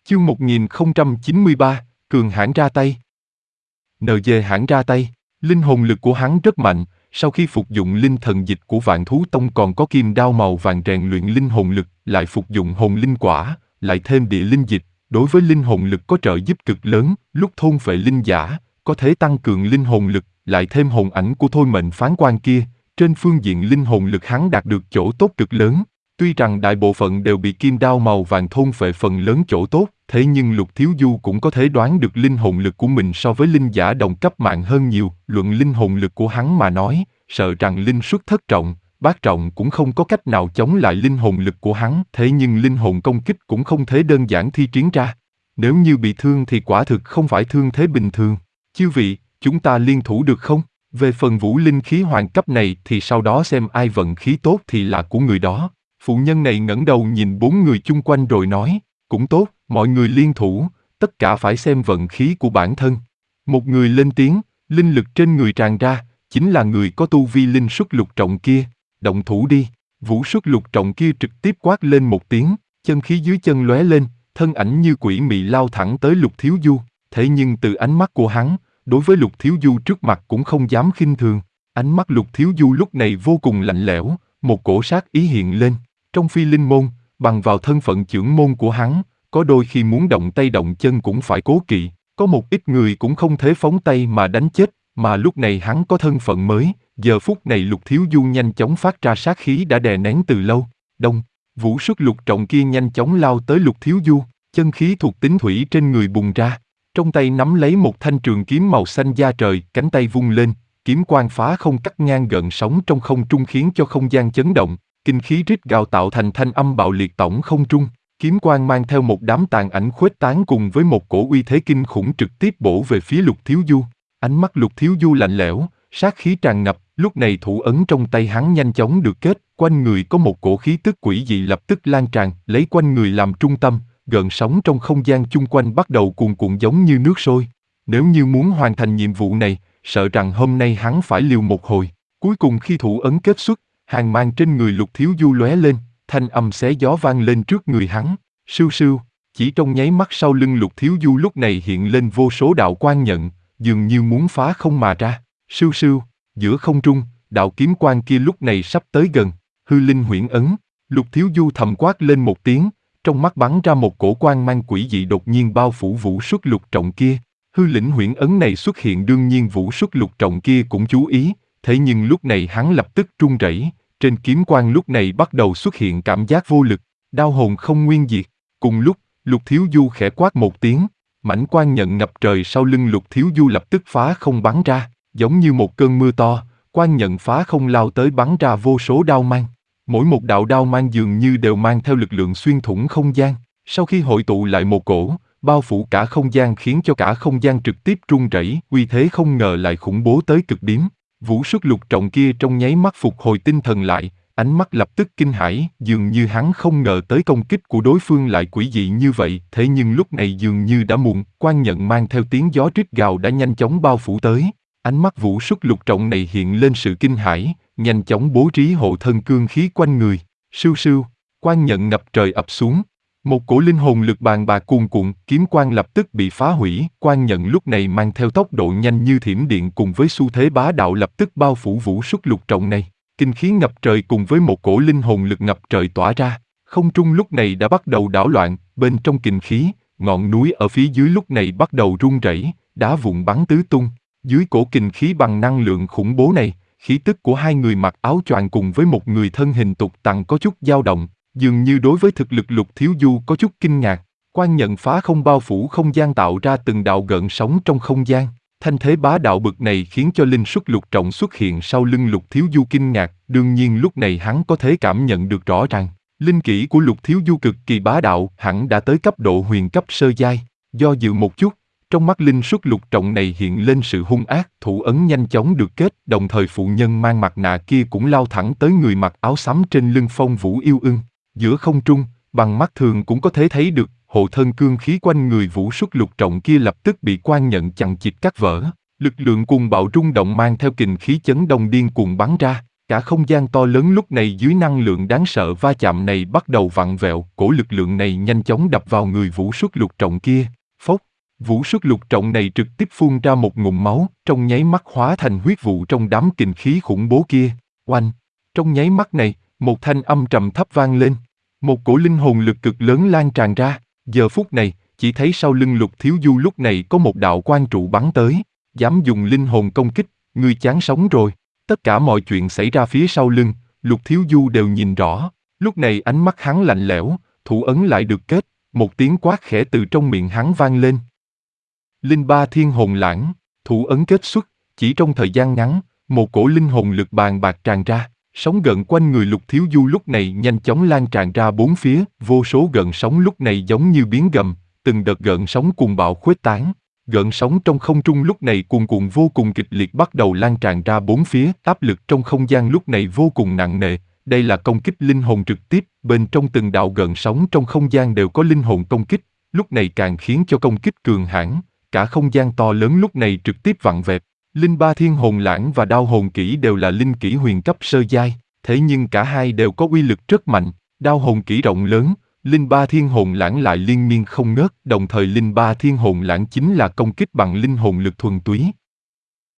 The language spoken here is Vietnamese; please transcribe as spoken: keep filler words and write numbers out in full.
Chương một nghìn không trăm chín mươi ba, Cường hãn ra tay. en giê hãn ra tay, linh hồn lực của hắn rất mạnh, sau khi phục dụng linh thần dịch của Vạn Thú Tông còn có kim đao màu vàng rèn luyện linh hồn lực, lại phục dụng hồn linh quả, lại thêm địa linh dịch, đối với linh hồn lực có trợ giúp cực lớn, lúc thôn phệ linh giả, có thể tăng cường linh hồn lực, lại thêm hồn ảnh của thôi mệnh phán quan kia, trên phương diện linh hồn lực hắn đạt được chỗ tốt cực lớn. Tuy rằng đại bộ phận đều bị kim đao màu vàng thôn phệ phần lớn chỗ tốt, thế nhưng Lục Thiếu Du cũng có thể đoán được linh hồn lực của mình so với linh giả đồng cấp mạnh hơn nhiều. Luận linh hồn lực của hắn mà nói, sợ rằng linh suất thất trọng, bát trọng cũng không có cách nào chống lại linh hồn lực của hắn. Thế nhưng linh hồn công kích cũng không thể đơn giản thi triển ra. Nếu như bị thương thì quả thực không phải thương thế bình thường. Chư vị, chúng ta liên thủ được không? Về phần vũ linh khí hoàng cấp này thì sau đó xem ai vận khí tốt thì là của người đó. Phụ nhân này ngẩng đầu nhìn bốn người chung quanh rồi nói, cũng tốt, mọi người liên thủ, tất cả phải xem vận khí của bản thân. Một người lên tiếng, linh lực trên người tràn ra, chính là người có tu vi linh xuất lục trọng kia, động thủ đi. Vũ xuất lục trọng kia trực tiếp quát lên một tiếng, chân khí dưới chân lóe lên, thân ảnh như quỷ mị lao thẳng tới Lục Thiếu Du. Thế nhưng từ ánh mắt của hắn, đối với Lục Thiếu Du trước mặt cũng không dám khinh thường. Ánh mắt Lục Thiếu Du lúc này vô cùng lạnh lẽo, một cổ sát ý hiện lên. Trong phi linh môn, bằng vào thân phận trưởng môn của hắn, có đôi khi muốn động tay động chân cũng phải cố kỵ, có một ít người cũng không thể phóng tay mà đánh chết, mà lúc này hắn có thân phận mới, giờ phút này Lục Thiếu Du nhanh chóng phát ra sát khí đã đè nén từ lâu. Đông, vũ xuất lục trọng kia nhanh chóng lao tới Lục Thiếu Du, chân khí thuộc tính thủy trên người bùng ra, trong tay nắm lấy một thanh trường kiếm màu xanh da trời, cánh tay vung lên, kiếm quang phá không cắt ngang gợn sóng trong không trung khiến cho không gian chấn động. Kinh khí rít gào tạo thành thanh âm bạo liệt tổng không trung, kiếm quang mang theo một đám tàn ảnh khuếch tán cùng với một cổ uy thế kinh khủng trực tiếp bổ về phía Lục Thiếu Du. Ánh mắt Lục Thiếu Du lạnh lẽo, sát khí tràn ngập, lúc này thủ ấn trong tay hắn nhanh chóng được kết, quanh người có một cổ khí tức quỷ dị lập tức lan tràn, lấy quanh người làm trung tâm, gợn sóng trong không gian chung quanh bắt đầu cuồn cuộn giống như nước sôi. Nếu như muốn hoàn thành nhiệm vụ này, sợ rằng hôm nay hắn phải liều một hồi. Cuối cùng khi thủ ấn kết xuất, hàng mang trên người Lục Thiếu Du lóe lên, thanh âm xé gió vang lên trước người hắn, sưu sưu, chỉ trong nháy mắt sau lưng Lục Thiếu Du lúc này hiện lên vô số đạo quang nhận, dường như muốn phá không mà ra, sưu sưu, giữa không trung, đạo kiếm quang kia lúc này sắp tới gần, hư linh huyễn ấn, Lục Thiếu Du thầm quát lên một tiếng, trong mắt bắn ra một cổ quang mang quỷ dị đột nhiên bao phủ vũ xuất lục trọng kia, hư lĩnh huyễn ấn này xuất hiện đương nhiên vũ xuất lục trọng kia cũng chú ý, thế nhưng lúc này hắn lập tức run rẩy. Trên kiếm quang lúc này bắt đầu xuất hiện cảm giác vô lực, đao hồn không nguyên diệt. Cùng lúc, Lục Thiếu Du khẽ quát một tiếng, mảnh quang nhận ngập trời sau lưng Lục Thiếu Du lập tức phá không bắn ra, giống như một cơn mưa to, quang nhận phá không lao tới bắn ra vô số đao mang. Mỗi một đạo đao mang dường như đều mang theo lực lượng xuyên thủng không gian, sau khi hội tụ lại một cổ, bao phủ cả không gian khiến cho cả không gian trực tiếp rung rẩy, uy thế không ngờ lại khủng bố tới cực điểm. Vũ xuất lục trọng kia trong nháy mắt phục hồi tinh thần lại, ánh mắt lập tức kinh hãi, dường như hắn không ngờ tới công kích của đối phương lại quỷ dị như vậy, thế nhưng lúc này dường như đã muộn, quang nhận mang theo tiếng gió rít gào đã nhanh chóng bao phủ tới. Ánh mắt vũ xuất lục trọng này hiện lên sự kinh hãi, nhanh chóng bố trí hộ thân cương khí quanh người, sưu sưu, quang nhận ngập trời ập xuống. Một cổ linh hồn lực bàn bạc cuồn cuộn, kiếm quang lập tức bị phá hủy, quang nhận lúc này mang theo tốc độ nhanh như thiểm điện cùng với xu thế bá đạo lập tức bao phủ vũ xuất lục trọng này. Kinh khí ngập trời cùng với một cổ linh hồn lực ngập trời tỏa ra, không trung lúc này đã bắt đầu đảo loạn, bên trong kinh khí, ngọn núi ở phía dưới lúc này bắt đầu rung rẩy, đá vụn bắn tứ tung. Dưới cổ kinh khí bằng năng lượng khủng bố này, khí tức của hai người mặc áo choàng cùng với một người thân hình tục tằng có chút dao động. Dường như đối với thực lực Lục Thiếu Du có chút kinh ngạc, quang nhận phá không bao phủ không gian tạo ra từng đạo gợn sóng trong không gian. Thanh thế bá đạo bực này khiến cho linh xuất lục trọng xuất hiện sau lưng Lục Thiếu Du kinh ngạc, đương nhiên lúc này hắn có thể cảm nhận được rõ ràng. Linh kỹ của Lục Thiếu Du cực kỳ bá đạo, hẳn đã tới cấp độ huyền cấp sơ giai. Do dự một chút, trong mắt linh xuất lục trọng này hiện lên sự hung ác, thủ ấn nhanh chóng được kết, đồng thời phụ nhân mang mặt nạ kia cũng lao thẳng tới người mặc áo xám trên lưng Phong Vũ Yêu Ưng. Giữa không trung, bằng mắt thường cũng có thể thấy được, hộ thân cương khí quanh người vũ xuất lục trọng kia lập tức bị quang nhận chằng chịt cắt vỡ. Lực lượng cuồng bạo rung động mang theo kình khí chấn động điên cuồng bắn ra, Cả không gian to lớn lúc này dưới năng lượng đáng sợ va chạm này bắt đầu vặn vẹo, cổ lực lượng này nhanh chóng đập vào người Vũ Xuất Lục Trọng kia. Phốc, Vũ Xuất Lục Trọng này trực tiếp phun ra một ngụm máu, trong nháy mắt hóa thành huyết vụ trong đám kình khí khủng bố kia. Oanh! Trong nháy mắt này, một thanh âm trầm thấp vang lên. Một cổ linh hồn lực cực lớn lan tràn ra. Giờ phút này, chỉ thấy sau lưng Lục Thiếu Du lúc này có một đạo quang trụ bắn tới. Dám dùng linh hồn công kích, ngươi chán sống rồi. Tất cả mọi chuyện xảy ra phía sau lưng, Lục Thiếu Du đều nhìn rõ. Lúc này ánh mắt hắn lạnh lẽo, thủ ấn lại được kết, một tiếng quát khẽ từ trong miệng hắn vang lên. Linh Ba Thiên Hồn Lãng, thủ ấn kết xuất, chỉ trong thời gian ngắn, một cổ linh hồn lực bàn bạc tràn ra, sóng gợn quanh người Lục Thiếu Du lúc này nhanh chóng lan tràn ra bốn phía, vô số gợn sóng lúc này giống như biến gầm, từng đợt gợn sóng cuồng bạo khuếch tán. Gợn sóng trong không trung lúc này cuồn cuộn vô cùng kịch liệt bắt đầu lan tràn ra bốn phía, áp lực trong không gian lúc này vô cùng nặng nề. Đây là công kích linh hồn trực tiếp, bên trong từng đạo gợn sóng trong không gian đều có linh hồn công kích, lúc này càng khiến cho công kích cường hãn, cả không gian to lớn lúc này trực tiếp vặn vẹo. Linh Ba Thiên Hồn Lãng và Đao Hồn Kỹ đều là linh kỹ huyền cấp sơ giai, thế nhưng cả hai đều có uy lực rất mạnh. Đao Hồn Kỹ rộng lớn, Linh Ba Thiên Hồn Lãng lại liên miên không ngớt, đồng thời Linh Ba Thiên Hồn Lãng chính là công kích bằng linh hồn lực thuần túy,